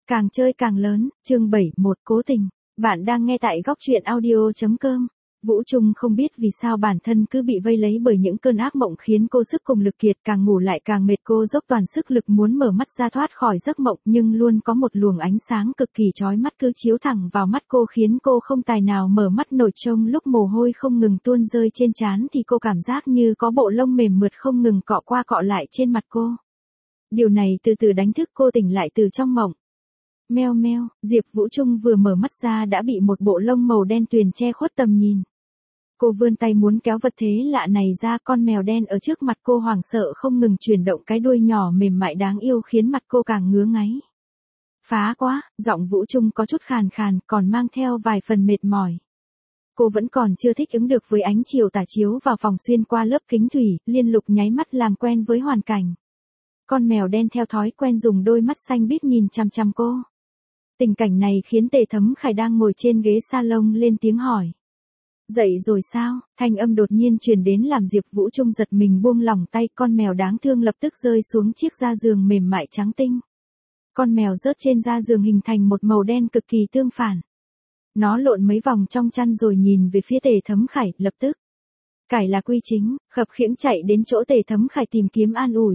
Càng chơi càng lớn, chương 71 cố tình. Bạn đang nghe tại góc truyện audio.com. Vũ Trung không biết vì sao bản thân cứ bị vây lấy bởi những cơn ác mộng khiến cô sức cùng lực kiệt, càng ngủ lại càng mệt. Cô dốc toàn sức lực muốn mở mắt ra thoát khỏi giấc mộng, nhưng luôn có một luồng ánh sáng cực kỳ chói mắt cứ chiếu thẳng vào mắt cô khiến cô không tài nào mở mắt nổi. Trông lúc mồ hôi không ngừng tuôn rơi trên trán thì cô cảm giác như có bộ lông mềm mượt không ngừng cọ qua cọ lại trên mặt cô. Điều này từ từ đánh thức cô tỉnh lại từ trong mộng. Meo meo, Diệp Vũ Trung vừa mở mắt ra đã bị một bộ lông màu đen tuyền che khuất tầm nhìn. Cô vươn tay muốn kéo vật thế lạ này ra, con mèo đen ở trước mặt cô hoảng sợ không ngừng chuyển động cái đuôi nhỏ mềm mại đáng yêu khiến mặt cô càng ngứa ngáy. Phá quá, giọng Vũ Trung có chút khàn khàn, còn mang theo vài phần mệt mỏi. Cô vẫn còn chưa thích ứng được với ánh chiều tà chiếu vào phòng xuyên qua lớp kính thủy, liên lục nháy mắt làm quen với hoàn cảnh. Con mèo đen theo thói quen dùng đôi mắt xanh biếc nhìn chằm chằm cô. Tình cảnh này khiến Tề Thấm Khải đang ngồi trên ghế salon lên tiếng hỏi. Dậy rồi sao? Thanh âm đột nhiên truyền đến làm Diệp Vũ Trung giật mình buông lỏng tay, con mèo đáng thương lập tức rơi xuống chiếc da giường mềm mại trắng tinh. Con mèo rớt trên da giường hình thành một màu đen cực kỳ tương phản. Nó lộn mấy vòng trong chăn rồi nhìn về phía Tề Thấm Khải, lập tức. Cải là quy chính, khập khiễng chạy đến chỗ Tề Thấm Khải tìm kiếm an ủi.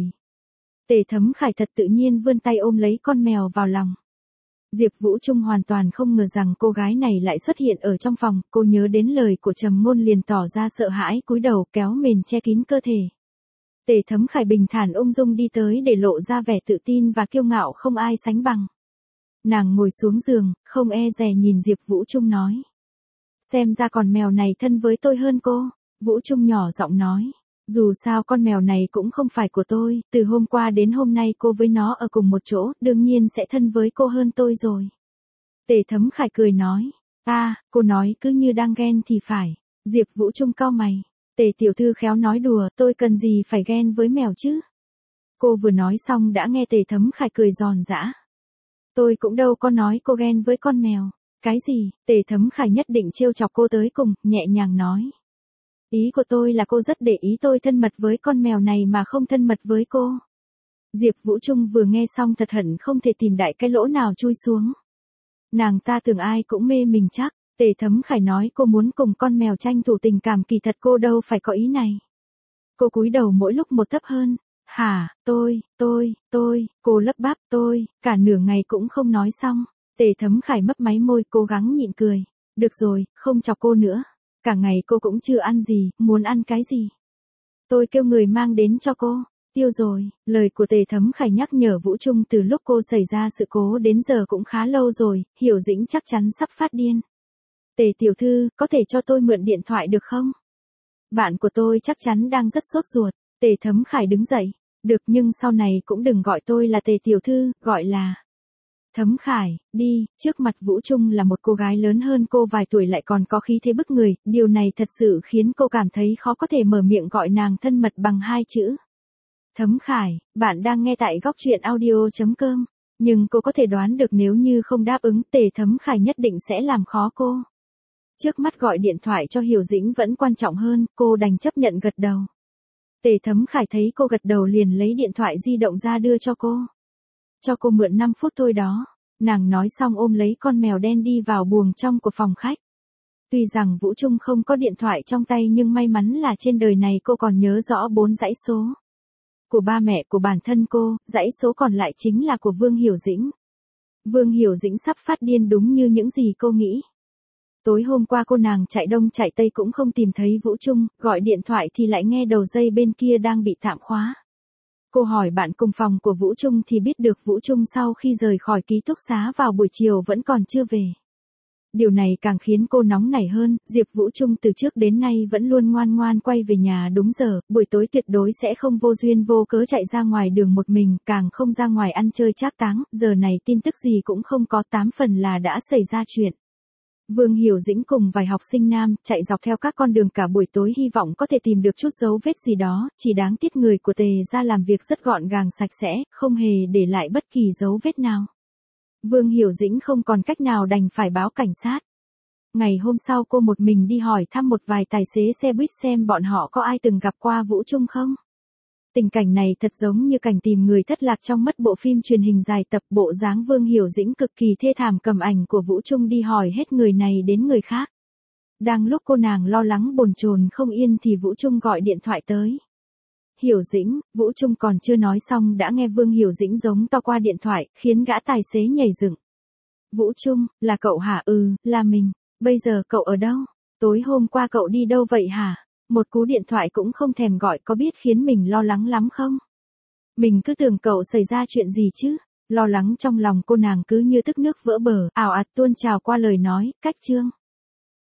Tề Thấm Khải thật tự nhiên vươn tay ôm lấy con mèo vào lòng. Diệp Vũ Trung hoàn toàn không ngờ rằng cô gái này lại xuất hiện ở trong phòng, cô nhớ đến lời của Trầm Ngôn liền tỏ ra sợ hãi cúi đầu kéo mền che kín cơ thể. Tề Thấm Khải bình thản ung dung đi tới để lộ ra vẻ tự tin và kiêu ngạo không ai sánh bằng. Nàng ngồi xuống giường, không e dè nhìn Diệp Vũ Trung nói. Xem ra con mèo này thân với tôi hơn cô, Vũ Trung nhỏ giọng nói. Dù sao con mèo này cũng không phải của tôi, từ hôm qua đến hôm nay cô với nó ở cùng một chỗ, đương nhiên sẽ thân với cô hơn tôi rồi. Tề Thấm Khải cười nói, cô nói cứ như đang ghen thì phải. Diệp Vũ Trung cau mày, Tề tiểu thư khéo nói đùa, tôi cần gì phải ghen với mèo chứ. Cô vừa nói xong đã nghe Tề Thấm Khải cười giòn giã. Tôi cũng đâu có nói cô ghen với con mèo. Cái gì? Tề Thấm Khải nhất định trêu chọc cô tới cùng, nhẹ nhàng nói. Ý của tôi là cô rất để ý tôi thân mật với con mèo này mà không thân mật với cô. Diệp Vũ Trung vừa nghe xong thật hận không thể tìm đại cái lỗ nào chui xuống. Nàng ta tưởng ai cũng mê mình chắc. Tề Thấm Khải nói cô muốn cùng con mèo tranh thủ tình cảm, kỳ thật cô đâu phải có ý này. Cô cúi đầu mỗi lúc một thấp hơn. Hả, cô lắp bắp cả nửa ngày cũng không nói xong. Tề Thấm Khải mấp máy môi cố gắng nhịn cười. Được rồi, không chọc cô nữa. Cả ngày cô cũng chưa ăn gì, muốn ăn cái gì? Tôi kêu người mang đến cho cô. Tiêu rồi, lời của Tề Thấm Khải nhắc nhở Vũ Trung từ lúc cô xảy ra sự cố đến giờ cũng khá lâu rồi, Hiểu Dĩnh chắc chắn sắp phát điên. Tề tiểu thư, có thể cho tôi mượn điện thoại được không? Bạn của tôi chắc chắn đang rất sốt ruột. Tề Thấm Khải đứng dậy. Được, nhưng sau này cũng đừng gọi tôi là Tề tiểu thư, gọi là Thấm Khải, đi. Trước mặt Vũ Trung là một cô gái lớn hơn cô vài tuổi lại còn có khí thế bức người, điều này thật sự khiến cô cảm thấy khó có thể mở miệng gọi nàng thân mật bằng hai chữ. Thấm Khải, bạn đang nghe tại góc truyện audio.com, nhưng cô có thể đoán được nếu như không đáp ứng, Tề Thấm Khải nhất định sẽ làm khó cô. Trước mắt gọi điện thoại cho Hiểu Dĩnh vẫn quan trọng hơn, cô đành chấp nhận gật đầu. Tề Thấm Khải thấy cô gật đầu liền lấy điện thoại di động ra đưa cho cô. Cho cô mượn 5 phút thôi đó. Nàng nói xong ôm lấy con mèo đen đi vào buồng trong của phòng khách. Tuy rằng Vũ Trung không có điện thoại trong tay nhưng may mắn là trên đời này cô còn nhớ rõ 4 dãy số. Của ba mẹ của bản thân cô, dãy số còn lại chính là của Vương Hiểu Dĩnh. Vương Hiểu Dĩnh sắp phát điên đúng như những gì cô nghĩ. Tối hôm qua cô nàng chạy đông chạy tây cũng không tìm thấy Vũ Trung, gọi điện thoại thì lại nghe đầu dây bên kia đang bị tạm khóa. Cô hỏi bạn cùng phòng của Vũ Trung thì biết được Vũ Trung sau khi rời khỏi ký túc xá vào buổi chiều vẫn còn chưa về. Điều này càng khiến cô nóng nảy hơn, Diệp Vũ Trung từ trước đến nay vẫn luôn ngoan ngoan quay về nhà đúng giờ, buổi tối tuyệt đối sẽ không vô duyên vô cớ chạy ra ngoài đường một mình, càng không ra ngoài ăn chơi trác táng, giờ này tin tức gì cũng không có, 8 phần là đã xảy ra chuyện. Vương Hiểu Dĩnh cùng vài học sinh nam chạy dọc theo các con đường cả buổi tối hy vọng có thể tìm được chút dấu vết gì đó, chỉ đáng tiếc người của Tề gia làm việc rất gọn gàng sạch sẽ, không hề để lại bất kỳ dấu vết nào. Vương Hiểu Dĩnh không còn cách nào đành phải báo cảnh sát. Ngày hôm sau cô một mình đi hỏi thăm một vài tài xế xe buýt xem bọn họ có ai từng gặp qua Vũ Trung không. Tình cảnh này thật giống như cảnh tìm người thất lạc trong mất bộ phim truyền hình dài tập, bộ dáng Vương Hiểu Dĩnh cực kỳ thê thảm cầm ảnh của Vũ Trung đi hỏi hết người này đến người khác. Đang lúc cô nàng lo lắng bồn chồn không yên thì Vũ Trung gọi điện thoại tới. Hiểu Dĩnh, Vũ Trung còn chưa nói xong đã nghe Vương Hiểu Dĩnh giống to qua điện thoại, khiến gã tài xế nhảy dựng. Vũ Trung, là cậu hả? Ừ, là mình. Bây giờ cậu ở đâu? Tối hôm qua cậu đi đâu vậy hả? Một cú điện thoại cũng không thèm gọi có biết khiến mình lo lắng lắm không? Mình cứ tưởng cậu xảy ra chuyện gì chứ? Lo lắng trong lòng cô nàng cứ như tức nước vỡ bờ, ào ạt tuôn trào qua lời nói, cách chương.